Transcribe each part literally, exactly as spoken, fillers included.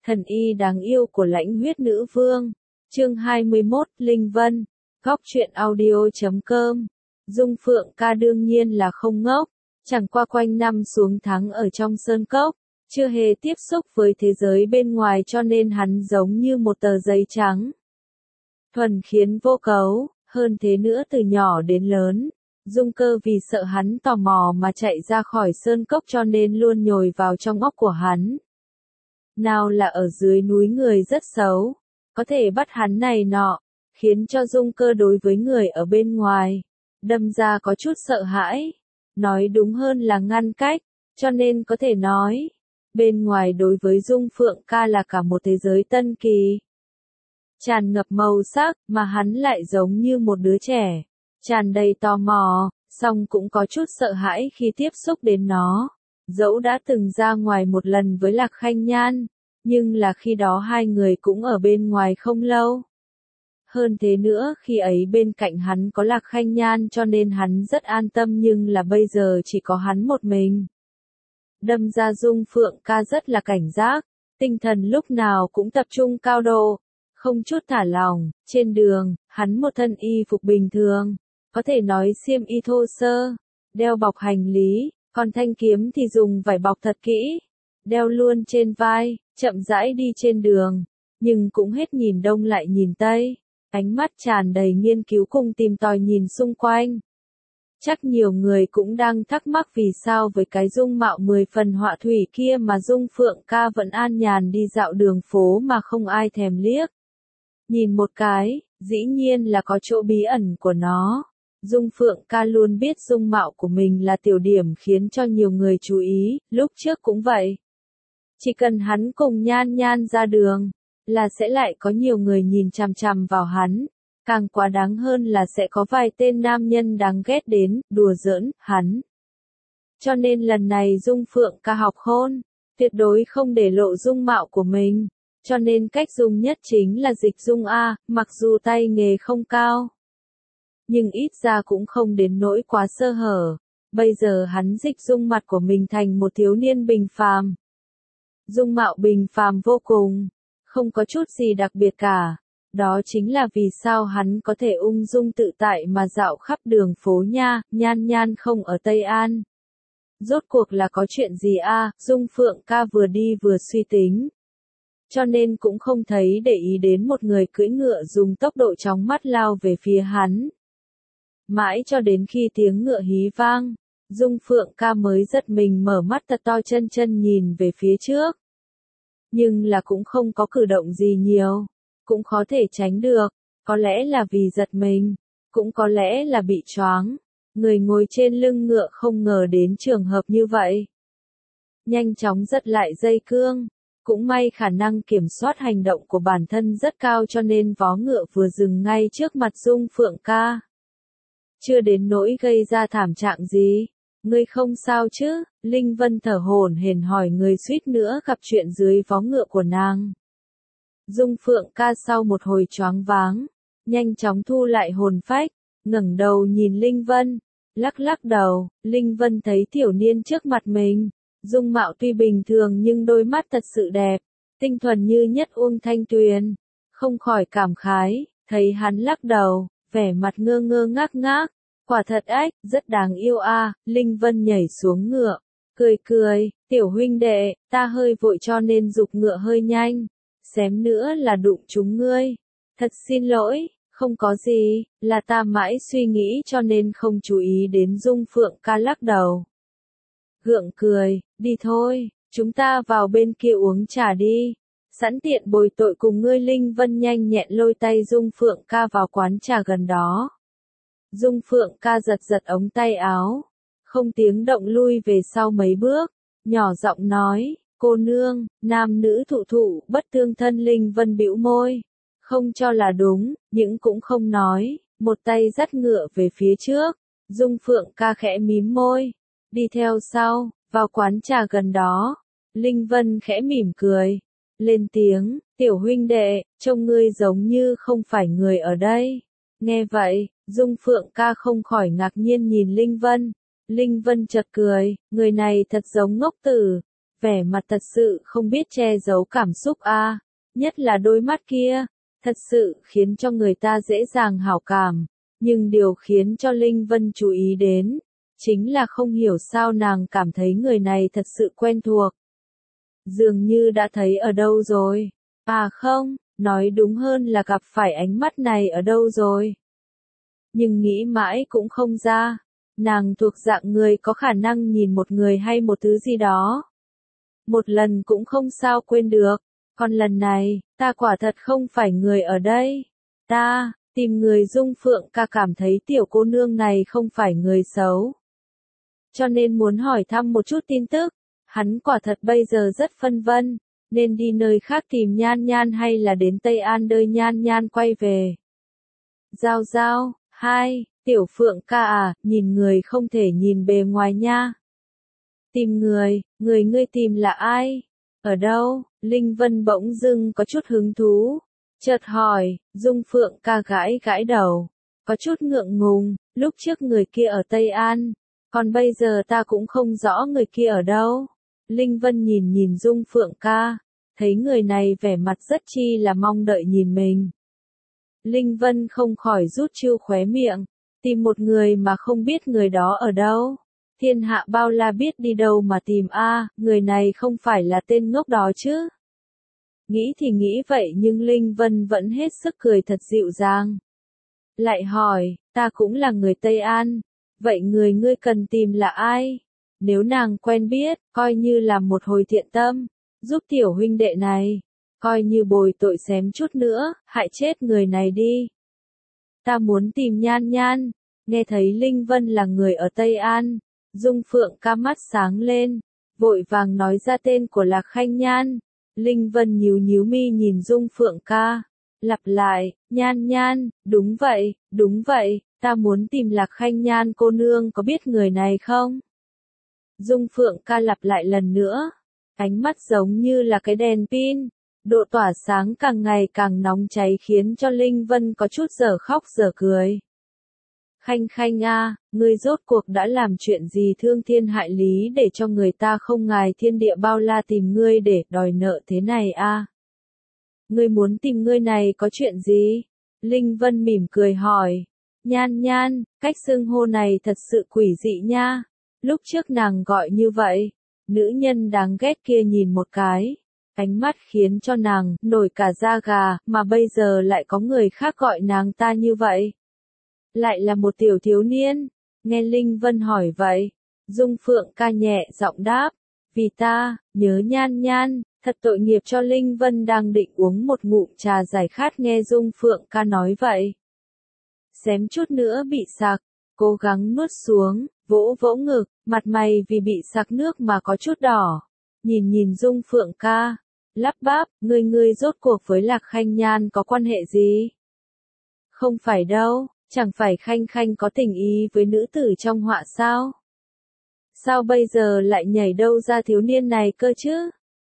Thần y đáng yêu của lãnh huyết nữ vương. Chương hai mươi mốt, Linh Vân. Góc truyện audio chấm com. Dung Phượng ca đương nhiên là không ngốc, chẳng qua quanh năm xuống tháng ở trong sơn cốc, chưa hề tiếp xúc với thế giới bên ngoài cho nên hắn giống như một tờ giấy trắng. Thuần khiến vô cấu, hơn thế nữa từ nhỏ đến lớn, Dung Cơ vì sợ hắn tò mò mà chạy ra khỏi sơn cốc cho nên luôn nhồi vào trong óc của hắn. Nào là ở dưới núi người rất xấu, có thể bắt hắn này nọ, khiến cho Dung Cơ đối với người ở bên ngoài, đâm ra có chút sợ hãi, nói đúng hơn là ngăn cách, cho nên có thể nói, bên ngoài đối với Dung Phượng ca là cả một thế giới tân kỳ. Tràn ngập màu sắc, mà hắn lại giống như một đứa trẻ, tràn đầy tò mò, song cũng có chút sợ hãi khi tiếp xúc đến nó. Dẫu đã từng ra ngoài một lần với Lạc Khanh Nhan, nhưng là khi đó hai người cũng ở bên ngoài không lâu. Hơn thế nữa khi ấy bên cạnh hắn có Lạc Khanh Nhan cho nên hắn rất an tâm, nhưng là bây giờ chỉ có hắn một mình. Đâm ra Dung Phượng ca rất là cảnh giác, tinh thần lúc nào cũng tập trung cao độ, không chút thả lỏng. Trên đường, hắn một thân y phục bình thường, có thể nói xiêm y thô sơ, đeo bọc hành lý, còn thanh kiếm thì dùng vải bọc thật kỹ, đeo luôn trên vai, chậm rãi đi trên đường, nhưng cũng hết nhìn đông lại nhìn tây, ánh mắt tràn đầy nghiên cứu cùng tìm tòi nhìn xung quanh. Chắc nhiều người cũng đang thắc mắc vì sao với cái dung mạo mười phần họa thủy kia mà Dung Phượng ca vẫn an nhàn đi dạo đường phố mà không ai thèm liếc. Nhìn một cái, dĩ nhiên là có chỗ bí ẩn của nó. Dung Phượng ca luôn biết dung mạo của mình là tiểu điểm khiến cho nhiều người chú ý, lúc trước cũng vậy. Chỉ cần hắn cùng Nhan Nhan ra đường, là sẽ lại có nhiều người nhìn chằm chằm vào hắn. Càng quá đáng hơn là sẽ có vài tên nam nhân đáng ghét đến, đùa giỡn, hắn. Cho nên lần này Dung Phượng ca học khôn, tuyệt đối không để lộ dung mạo của mình. Cho nên cách dùng nhất chính là dịch dung A, mặc dù tay nghề không cao, nhưng ít ra cũng không đến nỗi quá sơ hở. Bây giờ hắn dịch dung mặt của mình thành một thiếu niên bình phàm. Dung mạo bình phàm vô cùng, không có chút gì đặc biệt cả. Đó chính là vì sao hắn có thể ung dung tự tại mà dạo khắp đường phố nha, Nhan Nhan không ở Tây An. Rốt cuộc là có chuyện gì a? Dung Phượng ca vừa đi vừa suy tính. Cho nên cũng không thấy để ý đến một người cưỡi ngựa dùng tốc độ chóng mắt lao về phía hắn. Mãi cho đến khi tiếng ngựa hí vang, Dung Phượng ca mới giật mình mở mắt thật to chân chân nhìn về phía trước. Nhưng là cũng không có cử động gì nhiều, cũng khó thể tránh được, có lẽ là vì giật mình, cũng có lẽ là bị choáng. Người ngồi trên lưng ngựa không ngờ đến trường hợp như vậy. Nhanh chóng giật lại dây cương. Cũng may khả năng kiểm soát hành động của bản thân rất cao cho nên vó ngựa vừa dừng ngay trước mặt Dung Phượng ca. Chưa đến nỗi gây ra thảm trạng gì. Ngươi không sao chứ? Linh Vân thở hổn hển hỏi người suýt nữa gặp chuyện dưới vó ngựa của nàng. Dung Phượng ca sau một hồi choáng váng, nhanh chóng thu lại hồn phách, ngẩng đầu nhìn Linh Vân, lắc lắc đầu. Linh Vân thấy tiểu niên trước mặt mình. Dung mạo tuy bình thường nhưng đôi mắt thật sự đẹp, tinh thuần như nhất uông thanh tuyền, không khỏi cảm khái, thấy hắn lắc đầu, vẻ mặt ngơ ngơ ngác ngác, quả thật ách, rất đáng yêu a. Linh Vân nhảy xuống ngựa, cười cười, tiểu huynh đệ, ta hơi vội cho nên giục ngựa hơi nhanh, xém nữa là đụng chúng ngươi, thật xin lỗi, không có gì, là ta mãi suy nghĩ cho nên không chú ý đến. Dung Phượng ca lắc đầu. Gượng cười, đi thôi, chúng ta vào bên kia uống trà đi, sẵn tiện bồi tội cùng ngươi. Linh Vân nhanh nhẹn lôi tay Dung Phượng ca vào quán trà gần đó. Dung Phượng ca giật giật ống tay áo, không tiếng động lui về sau mấy bước, nhỏ giọng nói, cô nương, nam nữ thụ thụ, bất tương thân. Linh Vân bĩu môi, không cho là đúng, nhưng cũng không nói, một tay dắt ngựa về phía trước. Dung Phượng ca khẽ mím môi, đi theo sau, vào quán trà gần đó. Linh Vân khẽ mỉm cười, lên tiếng, tiểu huynh đệ, trông ngươi giống như không phải người ở đây. Nghe vậy, Dung Phượng ca không khỏi ngạc nhiên nhìn Linh Vân. Linh Vân chợt cười, người này thật giống ngốc tử, vẻ mặt thật sự không biết che giấu cảm xúc a, nhất là đôi mắt kia, thật sự khiến cho người ta dễ dàng hảo cảm, nhưng điều khiến cho Linh Vân chú ý đến, chính là không hiểu sao nàng cảm thấy người này thật sự quen thuộc. Dường như đã thấy ở đâu rồi, à không, nói đúng hơn là gặp phải ánh mắt này ở đâu rồi. Nhưng nghĩ mãi cũng không ra, nàng thuộc dạng người có khả năng nhìn một người hay một thứ gì đó. Một lần cũng không sao quên được, còn lần này, ta quả thật không phải người ở đây. Ta, tìm người Dung Phượng ca cảm thấy tiểu cô nương này không phải người xấu. Cho nên muốn hỏi thăm một chút tin tức, hắn quả thật bây giờ rất phân vân, nên đi nơi khác tìm Nhan Nhan hay là đến Tây An đợi Nhan Nhan quay về. Giao giao, hai, tiểu Phượng ca à, nhìn người không thể nhìn bề ngoài nha. Tìm người, người ngươi tìm là ai? Ở đâu? Linh Vân bỗng dưng có chút hứng thú. Chợt hỏi, Dung Phượng ca gãi gãi đầu. Có chút ngượng ngùng, lúc trước người kia ở Tây An. Còn bây giờ ta cũng không rõ người kia ở đâu. Linh Vân nhìn nhìn Dung Phượng ca. Thấy người này vẻ mặt rất chi là mong đợi nhìn mình. Linh Vân không khỏi rút chiêu khóe miệng. Tìm một người mà không biết người đó ở đâu. Thiên hạ bao la biết đi đâu mà tìm a, à, người này không phải là tên ngốc đó chứ. Nghĩ thì nghĩ vậy nhưng Linh Vân vẫn hết sức cười thật dịu dàng. Lại hỏi, ta cũng là người Tây An, vậy người ngươi cần tìm là ai? Nếu nàng quen biết, coi như là một hồi thiện tâm, giúp tiểu huynh đệ này, coi như bồi tội xém chút nữa, hại chết người này đi. Ta muốn tìm Nhan Nhan, nghe thấy Linh Vân là người ở Tây An. Dung Phượng ca mắt sáng lên, vội vàng nói ra tên của Lạc Khanh Nhan. Linh Vân nhíu nhíu mi nhìn Dung Phượng ca, lặp lại, Nhan Nhan, đúng vậy, đúng vậy, ta muốn tìm Lạc Khanh Nhan cô nương có biết người này không? Dung Phượng ca lặp lại lần nữa, ánh mắt giống như là cái đèn pin, độ tỏa sáng càng ngày càng nóng cháy khiến cho Linh Vân có chút dở khóc dở cười. Khanh Khanh a, ngươi rốt cuộc đã làm chuyện gì thương thiên hại lý để cho người ta không ngài thiên địa bao la tìm ngươi để đòi nợ thế này a? Ngươi muốn tìm ngươi này có chuyện gì? Linh Vân mỉm cười hỏi. Nhan Nhan, cách xưng hô này thật sự quỷ dị nha. Lúc trước nàng gọi như vậy, nữ nhân đáng ghét kia nhìn một cái, ánh mắt khiến cho nàng nổi cả da gà, mà bây giờ lại có người khác gọi nàng ta như vậy. Lại là một tiểu thiếu niên, nghe Linh Vân hỏi vậy, Dung Phượng ca nhẹ giọng đáp, vì ta, nhớ Nhan Nhan, thật tội nghiệp cho Linh Vân đang định uống một ngụm trà giải khát nghe Dung Phượng ca nói vậy. Xém chút nữa bị sặc, cố gắng nuốt xuống, vỗ vỗ ngực, mặt mày vì bị sặc nước mà có chút đỏ, nhìn nhìn Dung Phượng ca, lắp bắp, ngươi ngươi rốt cuộc với Lạc Khanh Nhan có quan hệ gì? Không phải đâu. Chẳng phải Khanh Khanh có tình ý với nữ tử trong họa sao? Sao bây giờ lại nhảy đâu ra thiếu niên này cơ chứ?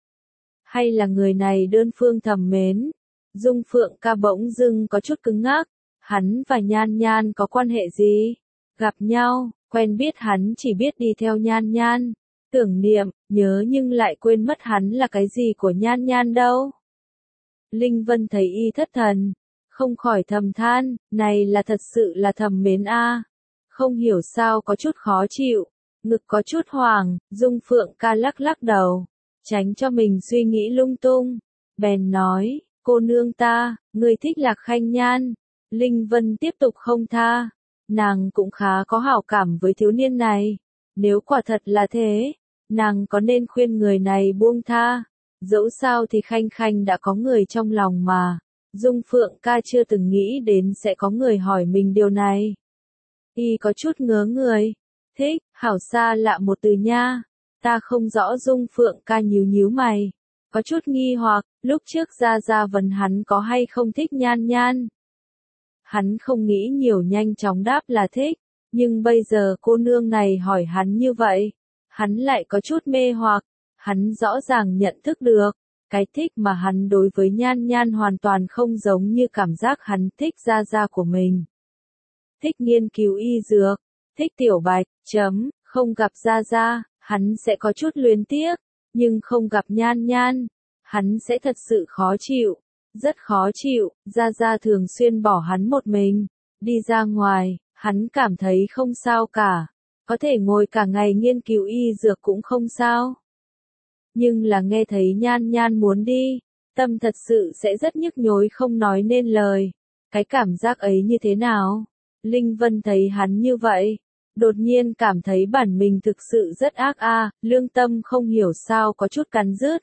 Hay là người này đơn phương thầm mến? Dung Phượng ca bỗng dưng có chút cứng ngắc. Hắn và Nhan Nhan có quan hệ gì? Gặp nhau, quen biết hắn chỉ biết đi theo Nhan Nhan. Tưởng niệm, nhớ nhưng lại quên mất hắn là cái gì của Nhan Nhan đâu. Linh Vân thấy y thất thần. Không khỏi thầm than, này là thật sự là thầm mến a. Không hiểu sao có chút khó chịu, ngực có chút hoảng, Dung Phượng ca lắc lắc đầu, tránh cho mình suy nghĩ lung tung. Bèn nói, cô nương ta, người thích Lạc Khanh Nhan. Linh Vân tiếp tục không tha, nàng cũng khá có hảo cảm với thiếu niên này. Nếu quả thật là thế, nàng có nên khuyên người này buông tha. Dẫu sao thì Khanh Khanh đã có người trong lòng mà. Dung Phượng ca chưa từng nghĩ đến sẽ có người hỏi mình điều này. Y có chút ngớ người. Thích, hảo xa lạ một từ nha. Ta không rõ Dung Phượng ca nhíu nhíu mày. Có chút nghi hoặc, lúc trước Gia Gia vấn hắn có hay không thích Nhan Nhan. Hắn không nghĩ nhiều nhanh chóng đáp là thích. Nhưng bây giờ cô nương này hỏi hắn như vậy. Hắn lại có chút mê hoặc. Hắn rõ ràng nhận thức được. Cái thích mà hắn đối với Nhan Nhan hoàn toàn không giống như cảm giác hắn thích Gia Gia của mình. Thích nghiên cứu y dược, thích tiểu bạch, chấm, không gặp Gia Gia, hắn sẽ có chút luyến tiếc, nhưng không gặp Nhan Nhan, hắn sẽ thật sự khó chịu, rất khó chịu, Gia Gia thường xuyên bỏ hắn một mình, đi ra ngoài, hắn cảm thấy không sao cả, có thể ngồi cả ngày nghiên cứu y dược cũng không sao. Nhưng là nghe thấy Nhan Nhan muốn đi, tâm thật sự sẽ rất nhức nhối không nói nên lời, cái cảm giác ấy như thế nào? Linh Vân thấy hắn như vậy, đột nhiên cảm thấy bản mình thực sự rất ác a, lương tâm không hiểu sao có chút cắn rứt.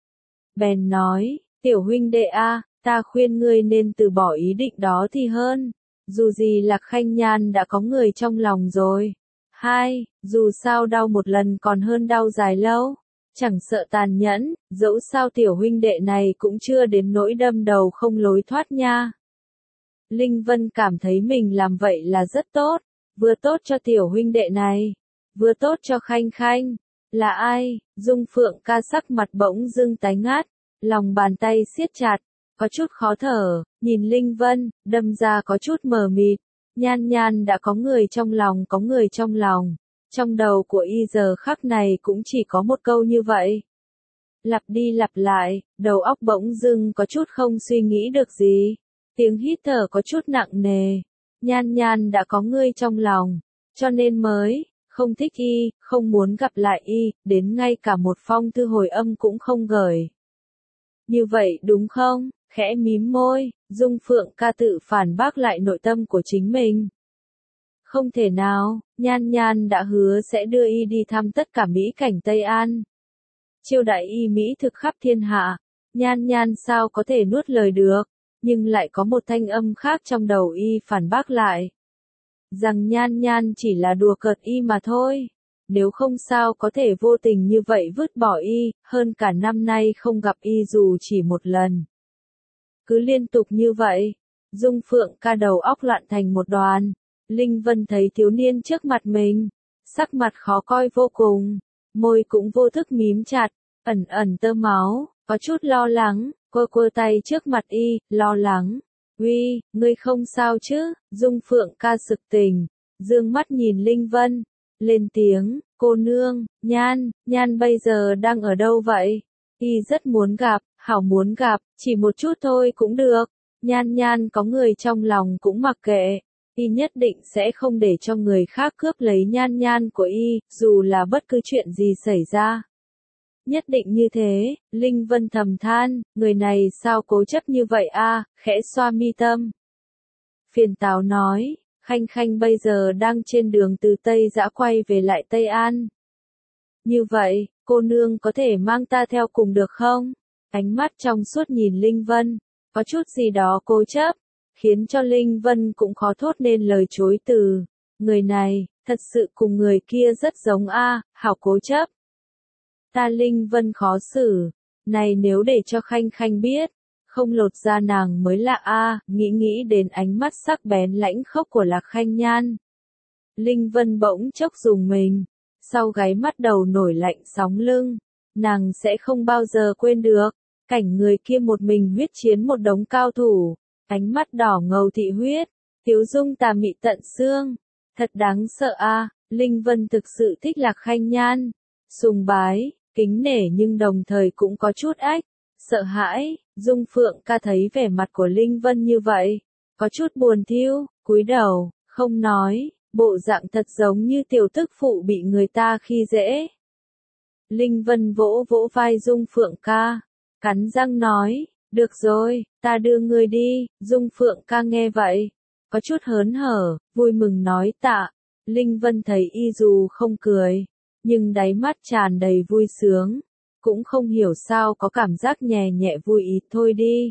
Bèn nói, tiểu huynh đệ a, ta khuyên ngươi nên từ bỏ ý định đó thì hơn, dù gì Lạc Khanh Nhan đã có người trong lòng rồi. Hai, dù sao đau một lần còn hơn đau dài lâu, chẳng sợ tàn nhẫn, dẫu sao tiểu huynh đệ này cũng chưa đến nỗi đâm đầu không lối thoát nha. Linh Vân cảm thấy mình làm vậy là rất tốt, vừa tốt cho tiểu huynh đệ này, vừa tốt cho Khanh Khanh. Là ai? Dung Phượng ca sắc mặt bỗng dưng tái ngát, lòng bàn tay siết chặt, có chút khó thở, nhìn Linh Vân, đâm ra có chút mờ mịt. Nhan Nhan đã có người trong lòng, có người trong lòng. Trong đầu của y giờ khắc này cũng chỉ có một câu như vậy. Lặp đi lặp lại, đầu óc bỗng dưng có chút không suy nghĩ được gì. Tiếng hít thở có chút nặng nề. Nhan Nhan đã có người trong lòng, cho nên mới không thích y, không muốn gặp lại y, đến ngay cả một phong thư hồi âm cũng không gửi. Như vậy đúng không? Khẽ mím môi, Dung Phượng ca tự phản bác lại nội tâm của chính mình. Không thể nào, Nhan Nhan đã hứa sẽ đưa y đi thăm tất cả mỹ cảnh Tây An. Chiêu đại y mỹ thực khắp thiên hạ, Nhan Nhan sao có thể nuốt lời được, nhưng lại có một thanh âm khác trong đầu y phản bác lại. Rằng Nhan Nhan chỉ là đùa cợt y mà thôi, nếu không sao có thể vô tình như vậy vứt bỏ y, hơn cả năm nay không gặp y dù chỉ một lần. Cứ liên tục như vậy, Dung Phượng ca đầu óc loạn thành một đoàn. Linh Vân thấy thiếu niên trước mặt mình, sắc mặt khó coi vô cùng, môi cũng vô thức mím chặt, ẩn ẩn tơ máu, có chút lo lắng, cô quơ tay trước mặt y, lo lắng. Uy, ngươi không sao chứ? Dung Phượng ca sực tỉnh, dương mắt nhìn Linh Vân, lên tiếng, cô nương, Nhan, Nhan bây giờ đang ở đâu vậy? Y rất muốn gặp, hảo muốn gặp, chỉ một chút thôi cũng được. Nhan Nhan có người trong lòng cũng mặc kệ, y nhất định sẽ không để cho người khác cướp lấy Nhan Nhan của y, dù là bất cứ chuyện gì xảy ra. Nhất định như thế, Linh Vân thầm than, người này sao cố chấp như vậy a, khẽ xoa mi tâm. Phiền Táo nói, Khanh Khanh bây giờ đang trên đường từ Tây Dã quay về lại Tây An. Như vậy, cô nương có thể mang ta theo cùng được không? Ánh mắt trong suốt nhìn Linh Vân, có chút gì đó cố chấp, khiến cho Linh Vân cũng khó thốt nên lời chối từ. Người này, thật sự cùng người kia rất giống a, hảo cố chấp. Ta Linh Vân khó xử, này nếu để cho Khanh Khanh biết, không lột ra nàng mới lạ a, nghĩ nghĩ đến ánh mắt sắc bén lãnh khốc của Lạc Khanh Nhan. Linh Vân bỗng chốc dùng mình, sau gáy mắt đầu nổi lạnh sóng lưng, nàng sẽ không bao giờ quên được, cảnh người kia một mình huyết chiến một đống cao thủ, ánh mắt đỏ ngầu thị huyết, tiếu dung tà mị tận xương, thật đáng sợ a. Linh Vân thực sự thích Lạc Khanh Nhan, sùng bái, kính nể nhưng đồng thời cũng có chút ách, sợ hãi. Dung Phượng ca thấy vẻ mặt của Linh Vân như vậy, có chút buồn thiu, cúi đầu, không nói, bộ dạng thật giống như tiểu tức phụ bị người ta khi dễ. Linh Vân vỗ vỗ vai Dung Phượng ca, cắn răng nói, được rồi, ta đưa ngươi đi. Dung Phượng ca nghe vậy, có chút hớn hở, vui mừng nói tạ. Linh Vân thấy y dù không cười, nhưng đáy mắt tràn đầy vui sướng, cũng không hiểu sao có cảm giác nhẹ nhẹ vui ý thôi đi.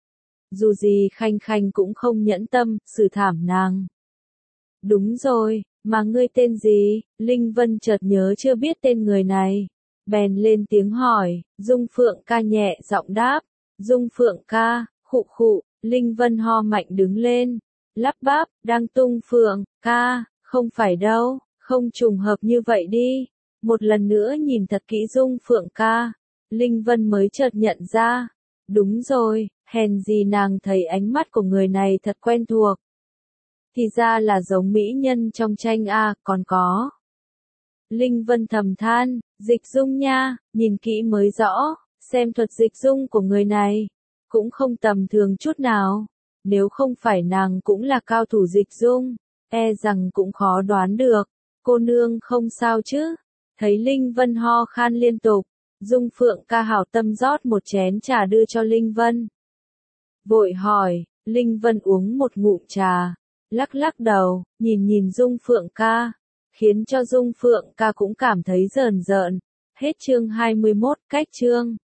Dù gì Khanh Khanh cũng không nhẫn tâm, xử thảm nàng. Đúng rồi, mà ngươi tên gì? Linh Vân chợt nhớ chưa biết tên người này, bèn lên tiếng hỏi. Dung Phượng ca nhẹ giọng đáp, Dung Phượng ca, khụ khụ. Linh Vân ho mạnh đứng lên, lắp bắp, đang tung Phượng ca, không phải đâu, không trùng hợp như vậy đi. Một lần nữa nhìn thật kỹ Dung Phượng ca, Linh Vân mới chợt nhận ra, đúng rồi, hèn gì nàng thấy ánh mắt của người này thật quen thuộc. Thì ra là giống mỹ nhân trong tranh a, còn có. Linh Vân thầm than, dịch dung nha, nhìn kỹ mới rõ, xem thuật dịch dung của người này, cũng không tầm thường chút nào. Nếu không phải nàng cũng là cao thủ dịch dung, e rằng cũng khó đoán được. Cô nương không sao chứ? Thấy Linh Vân ho khan liên tục, Dung Phượng ca hảo tâm rót một chén trà đưa cho Linh Vân. Vội hỏi, Linh Vân uống một ngụm trà, lắc lắc đầu, nhìn nhìn Dung Phượng ca, khiến cho Dung Phượng ca cũng cảm thấy rờn rợn. Hết chương hai mươi mốt, cách chương.